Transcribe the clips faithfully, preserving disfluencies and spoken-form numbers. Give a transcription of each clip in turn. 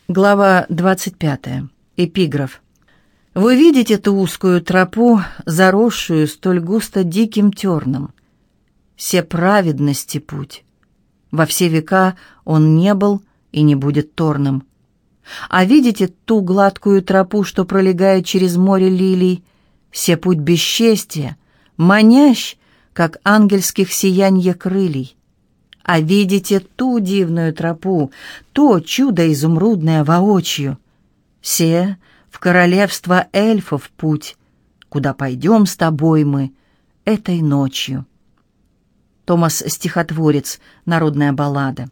Глава двадцать пятая. Эпиграф. «Вы видите ту узкую тропу, заросшую столь густо диким терном? Се праведности путь. Во все века он не был и не будет торным. А видите ту гладкую тропу, что пролегает через море лилий? Се путь бесчестия, манящ, как ангельских сиянье крылий. А видите ту дивную тропу, то чудо изумрудное воочию? Се в королевство эльфов путь, куда пойдем с тобой мы этой ночью». Томас Стихотворец. Народная баллада.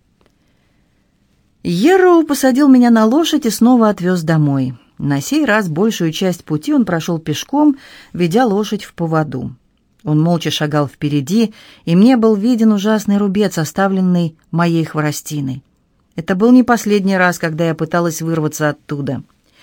Йерроу посадил меня на лошадь и снова отвез домой. На сей раз большую часть пути он прошел пешком, ведя лошадь в поводу. Он молча шагал впереди, и мне был виден ужасный рубец, оставленный моей хворостиной. Это был не последний раз, когда я пыталась вырваться оттуда.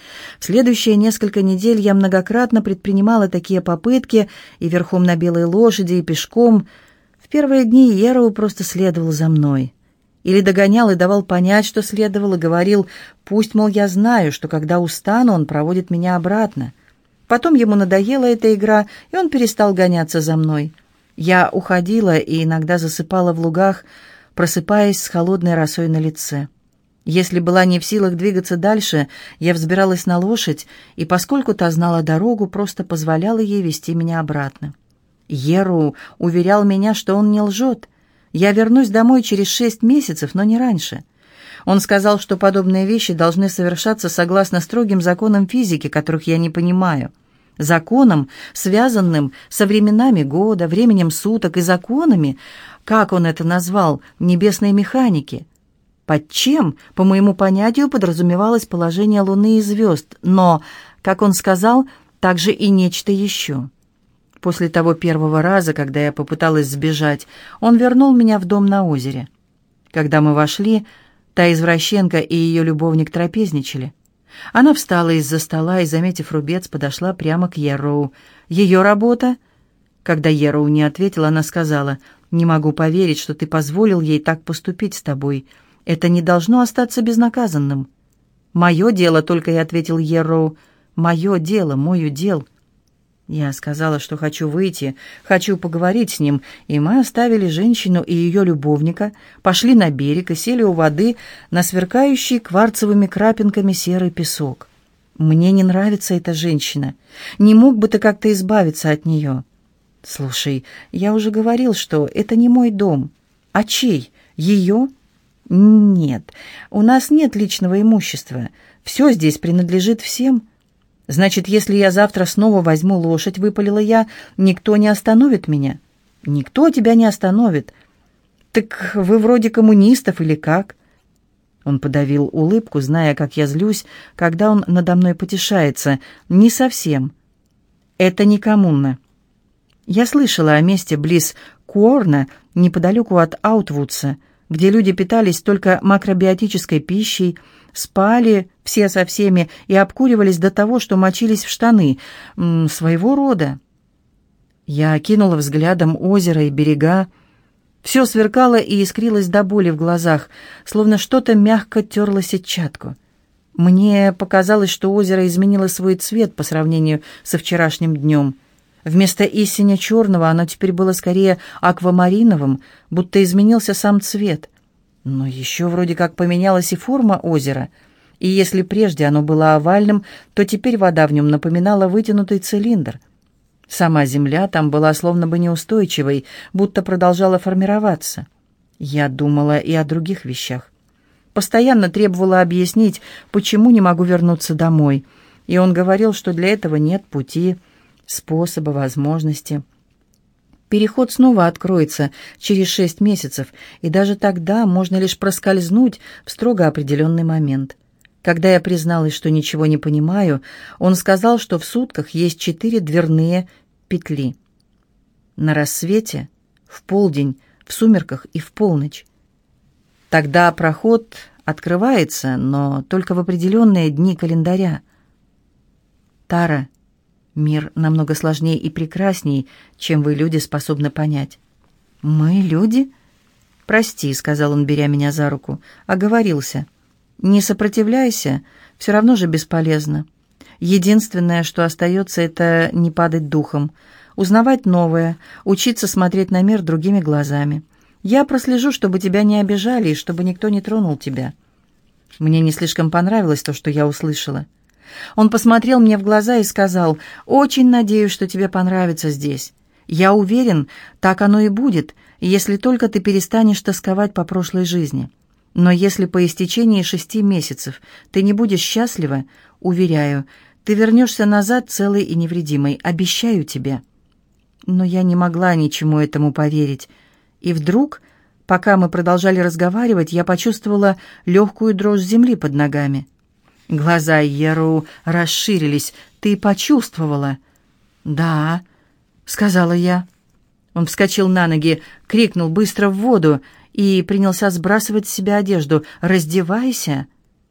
В следующие несколько недель я многократно предпринимала такие попытки, и верхом на белой лошади, и пешком. В первые дни Йерроу просто следовал за мной. Или догонял и давал понять, что следовал, и говорил, пусть, мол, я знаю, что когда устану, он проводит меня обратно. Потом ему надоела эта игра, и он перестал гоняться за мной. Я уходила и иногда засыпала в лугах, просыпаясь с холодной росой на лице. Если была не в силах двигаться дальше, я взбиралась на лошадь, и, поскольку та знала дорогу, просто позволяла ей вести меня обратно. Йерроу уверял меня, что он не лжет. Я вернусь домой через шесть месяцев, но не раньше. Он сказал, что подобные вещи должны совершаться согласно строгим законам физики, которых я не понимаю. Законам, связанным со временами года, временем суток и законами, как он это назвал, небесной механики. Под чем, по моему понятию, подразумевалось положение Луны и звезд, но, как он сказал, также и нечто еще. После того первого раза, когда я попыталась сбежать, он вернул меня в дом на озере. Когда мы вошли, та извращенка и ее любовник трапезничали. Она встала из-за стола и, заметив рубец, подошла прямо к Йерроу. «Ее работа?» Когда Йерроу не ответил, она сказала, «Не могу поверить, что ты позволил ей так поступить с тобой. Это не должно остаться безнаказанным». «Мое дело», — только и ответил Йерроу. «Мое дело, мой удел». Я сказала, что хочу выйти, хочу поговорить с ним, и мы оставили женщину и ее любовника, пошли на берег и сели у воды на сверкающий кварцевыми крапинками серый песок. «Мне не нравится эта женщина. Не мог бы ты как-то избавиться от нее?» «Слушай, я уже говорил, что это не мой дом. А чей? Ее?» «Нет, у нас нет личного имущества. Все здесь принадлежит всем». «Значит, если я завтра снова возьму лошадь, — выпалила я, — никто не остановит меня?» «Никто тебя не остановит. Так вы вроде коммунистов или как?» Он подавил улыбку, зная, как я злюсь, когда он надо мной потешается. «Не совсем. Это не коммуна. Я слышала о месте близ Куорна, неподалеку от Аутвудса, где люди питались только макробиотической пищей, спали все со всеми и обкуривались до того, что мочились в штаны. М, своего рода». Я окинула взглядом озеро и берега. Все сверкало и искрилось до боли в глазах, словно что-то мягко терло сетчатку. Мне показалось, что озеро изменило свой цвет по сравнению со вчерашним днем. Вместо истинно черного оно теперь было скорее аквамариновым, будто изменился сам цвет. Но еще вроде как поменялась и форма озера, и если прежде оно было овальным, то теперь вода в нем напоминала вытянутый цилиндр. Сама земля там была словно бы неустойчивой, будто продолжала формироваться. Я думала и о других вещах. Постоянно требовала объяснить, почему не могу вернуться домой, и он говорил, что для этого нет пути, способа, возможности. Переход снова откроется через шесть месяцев, и даже тогда можно лишь проскользнуть в строго определенный момент. Когда я призналась, что ничего не понимаю, он сказал, что в сутках есть четыре дверные петли. На рассвете, в полдень, в сумерках и в полночь. Тогда проход открывается, но только в определенные дни календаря. Тара, мир намного сложнее и прекрасней, чем вы, люди, способны понять. «Мы люди?» «Прости», — сказал он, беря меня за руку, — «оговорился». Не сопротивляйся, все равно же бесполезно. Единственное, что остается, это не падать духом, узнавать новое, учиться смотреть на мир другими глазами. Я прослежу, чтобы тебя не обижали и чтобы никто не тронул тебя». Мне не слишком понравилось то, что я услышала. Он посмотрел мне в глаза и сказал: «Очень надеюсь, что тебе понравится здесь. Я уверен, так оно и будет, если только ты перестанешь тосковать по прошлой жизни. Но если по истечении шести месяцев ты не будешь счастлива, уверяю, ты вернешься назад целой и невредимой, обещаю тебе». Но я не могла ничему этому поверить. И вдруг, пока мы продолжали разговаривать, я почувствовала легкую дрожь земли под ногами. Глаза Йероу расширились. «Ты почувствовала?» «Да», — сказала я. Он вскочил на ноги, крикнул быстро в воду и принялся сбрасывать с себя одежду. «Раздевайся!»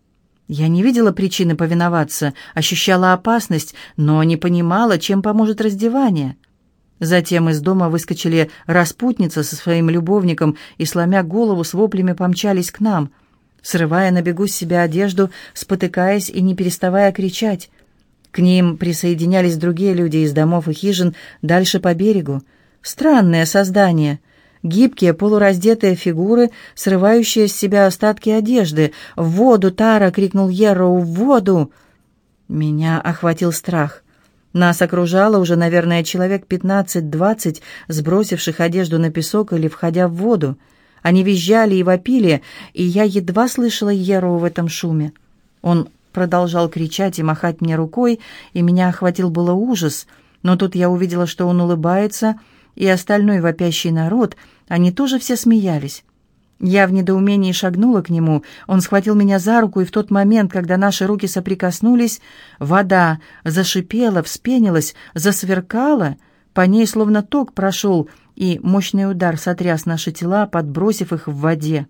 Я не видела причины повиноваться, ощущала опасность, но не понимала, чем поможет раздевание. Затем из дома выскочили распутница со своим любовником и, сломя голову, с воплями помчались к нам, срывая на бегу с себя одежду, спотыкаясь и не переставая кричать. К ним присоединялись другие люди из домов и хижин дальше по берегу. Странные создания, гибкие полураздетые фигуры, срывающие с себя остатки одежды. «В воду, Тара!» — крикнул Йероу. «В воду!» Меня охватил страх. Нас окружало уже, наверное, человек пятнадцать-двадцать, сбросивших одежду на песок или входя в воду. Они визжали и вопили, и я едва слышала Йероу в этом шуме. Он продолжал кричать и махать мне рукой, и меня охватил было ужас, но тут я увидела, что он улыбается, и остальной вопящий народ, они тоже все смеялись. Я в недоумении шагнула к нему, он схватил меня за руку, и в тот момент, когда наши руки соприкоснулись, вода зашипела, вспенилась, засверкала, по ней словно ток прошел, и мощный удар сотряс наши тела, подбросив их в воде.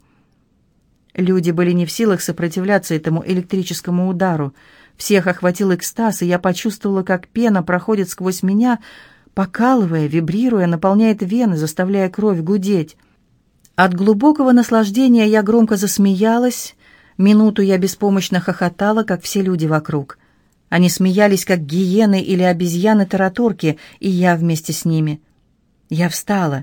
Люди были не в силах сопротивляться этому электрическому удару. Всех охватил экстаз, и я почувствовала, как пена проходит сквозь меня, покалывая, вибрируя, наполняет вены, заставляя кровь гудеть. От глубокого наслаждения я громко засмеялась. Минуту я беспомощно хохотала, как все люди вокруг. Они смеялись, как гиены или обезьяны-тараторки, и я вместе с ними. Я встала.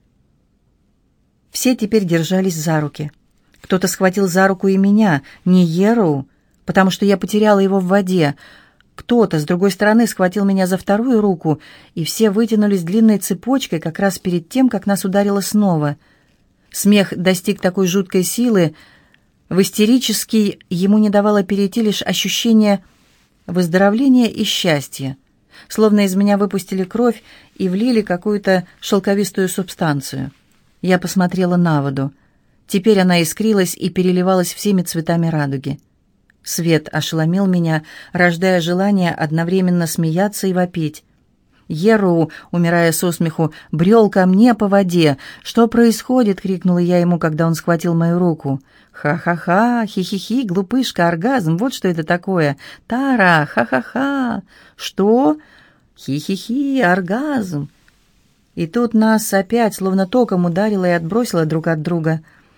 Все теперь держались за руки. Кто-то схватил за руку и меня, не Йероу, потому что я потеряла его в воде. Кто-то с другой стороны схватил меня за вторую руку, и все вытянулись длинной цепочкой как раз перед тем, как нас ударило снова. Смех достиг такой жуткой силы, в истерический ему не давало перейти лишь ощущение выздоровления и счастья, словно из меня выпустили кровь и влили какую-то шелковистую субстанцию. Я посмотрела на воду. Теперь она искрилась и переливалась всеми цветами радуги. Свет ошеломил меня, рождая желание одновременно смеяться и вопить. Йероу, умирая со смеху, брел ко мне по воде. «Что происходит?» — крикнула я ему, когда он схватил мою руку. «Ха-ха-ха! Хи-хи-хи! Глупышка! Оргазм! Вот что это такое! Тара! Ха-ха-ха! Что? Хи-хи-хи! Оргазм!» И тут нас опять словно током ударило и отбросило друг от друга.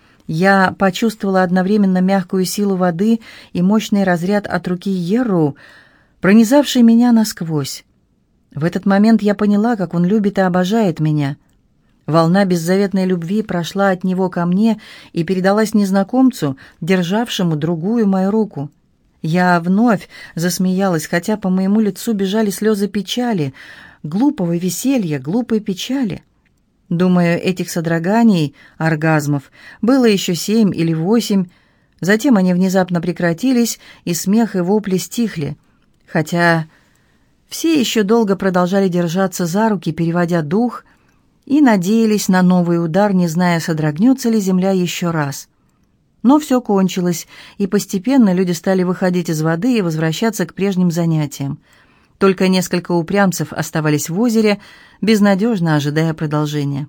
Я почувствовала одновременно мягкую силу воды и мощный разряд от руки Йероу, пронизавший меня насквозь. В этот момент я поняла, как он любит и обожает меня. Волна беззаветной любви прошла от него ко мне и передалась незнакомцу, державшему другую мою руку. Я вновь засмеялась, хотя по моему лицу бежали слезы печали, глупого веселья, глупой печали. Думаю, этих содроганий, оргазмов, было еще семь или восемь. Затем они внезапно прекратились, и смех и вопли стихли. Хотя все еще долго продолжали держаться за руки, переводя дух, и надеялись на новый удар, не зная, содрогнется ли земля еще раз. Но все кончилось, и постепенно люди стали выходить из воды и возвращаться к прежним занятиям. Только несколько упрямцев оставались в озере, безнадежно ожидая продолжения.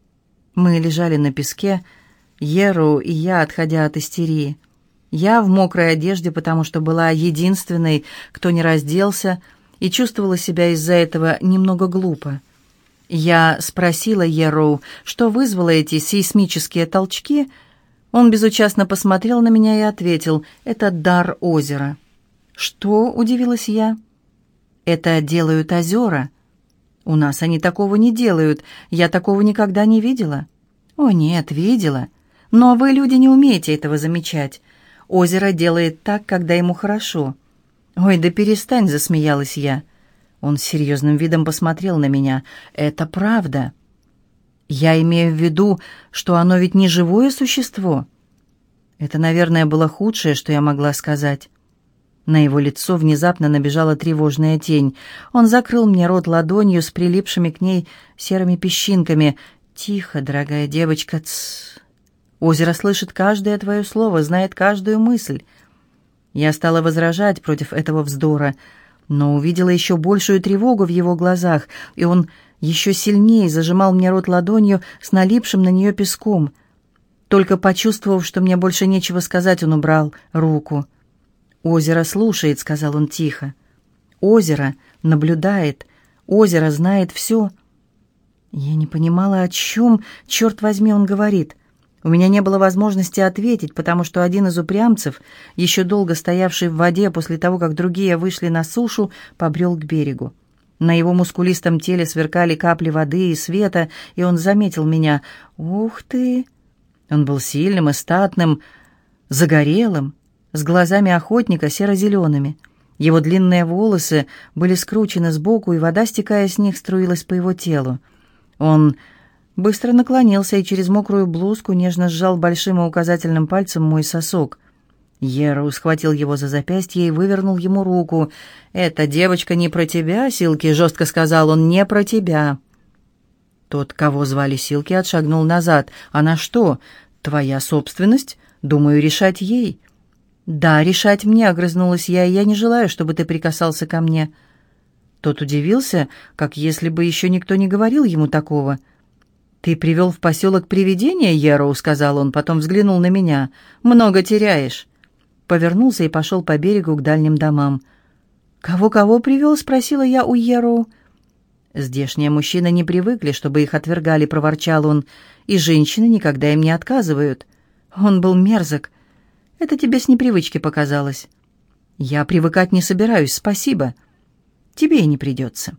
Мы лежали на песке, Йероу и я, отходя от истерии. Я в мокрой одежде, потому что была единственной, кто не разделся, и чувствовала себя из-за этого немного глупо. Я спросила Йероу, что вызвало эти сейсмические толчки. Он безучастно посмотрел на меня и ответил: «Это дар озера». «Что?» — удивилась я. «Это делают озера. У нас они такого не делают. Я такого никогда не видела». «О, нет, видела. Но вы, люди, не умеете этого замечать. Озеро делает так, когда ему хорошо». «Ой, да перестань», — засмеялась я. Он с серьезным видом посмотрел на меня. «Это правда. Я имею в виду, что оно ведь не живое существо». Это, наверное, было худшее, что я могла сказать. На его лицо внезапно набежала тревожная тень. Он закрыл мне рот ладонью с прилипшими к ней серыми песчинками. «Тихо, дорогая девочка, тссс. Озеро слышит каждое твое слово, знает каждую мысль». Я стала возражать против этого вздора, но увидела еще большую тревогу в его глазах, и он еще сильнее зажимал мне рот ладонью с налипшим на нее песком. Только почувствовав, что мне больше нечего сказать, он убрал руку. «Озеро слушает», — сказал он тихо. «Озеро наблюдает, озеро знает все». Я не понимала, о чем, черт возьми, он говорит. У меня не было возможности ответить, потому что один из упрямцев, еще долго стоявший в воде после того, как другие вышли на сушу, побрел к берегу. На его мускулистом теле сверкали капли воды и света, и он заметил меня. «Ух ты!» Он был сильным и статным, загорелым, с глазами охотника серо-зелеными. Его длинные волосы были скручены сбоку, и вода, стекая с них, струилась по его телу. Он быстро наклонился и через мокрую блузку нежно сжал большим и указательным пальцем мой сосок. Йерроу схватил его за запястье и вывернул ему руку. «Эта девочка не про тебя, Силки», — жестко сказал он, — «не про тебя». Тот, кого звали Силки, отшагнул назад. «Она что, твоя собственность? Думаю, решать ей». «Да, решать мне», — огрызнулась я, — «и я не желаю, чтобы ты прикасался ко мне». Тот удивился, как если бы еще никто не говорил ему такого. «Ты привел в поселок привидение, Йерроу», — сказал он, потом взглянул на меня. «Много теряешь». Повернулся и пошел по берегу к дальним домам. «Кого-кого привел?» — спросила я у Йерроу. «Здешние мужчины не привыкли, чтобы их отвергали», — проворчал он, — «и женщины никогда им не отказывают». Он был мерзок. «Это тебе с непривычки показалось». «Я привыкать не собираюсь, спасибо. Тебе и не придется».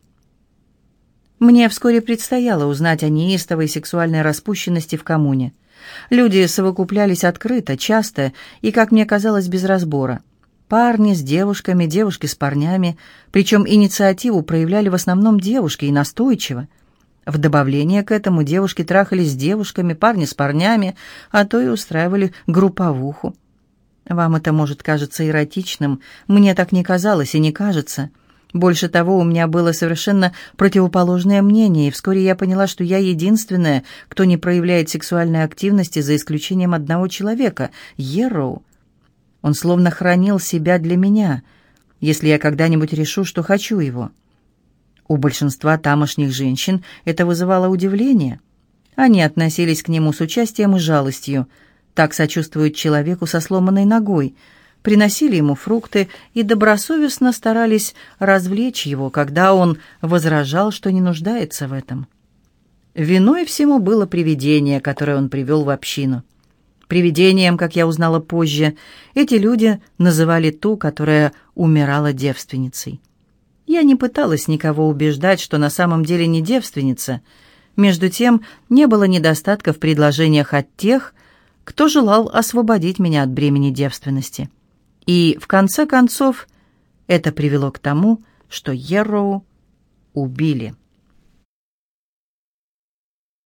Мне вскоре предстояло узнать о неистовой сексуальной распущенности в коммуне. Люди совокуплялись открыто, часто и, как мне казалось, без разбора. Парни с девушками, девушки с парнями, причем инициативу проявляли в основном девушки и настойчиво. В добавление к этому девушки трахались с девушками, парни с парнями, а то и устраивали групповуху. Вам это может кажется эротичным, мне так не казалось и не кажется. Больше того, у меня было совершенно противоположное мнение, и вскоре я поняла, что я единственная, кто не проявляет сексуальной активности, за исключением одного человека — Йерроу. Он словно хранил себя для меня, если я когда-нибудь решу, что хочу его. У большинства тамошних женщин это вызывало удивление. Они относились к нему с участием и жалостью. Так сочувствуют человеку со сломанной ногой. Приносили ему фрукты и добросовестно старались развлечь его, когда он возражал, что не нуждается в этом. Виной всему было привидение, которое он привел в общину. Привидением, как я узнала позже, эти люди называли ту, которая умирала девственницей. Я не пыталась никого убеждать, что на самом деле не девственница. Между тем, не было недостатка в предложениях от тех, кто желал освободить меня от бремени девственности. И, в конце концов, это привело к тому, что Йерроу убили.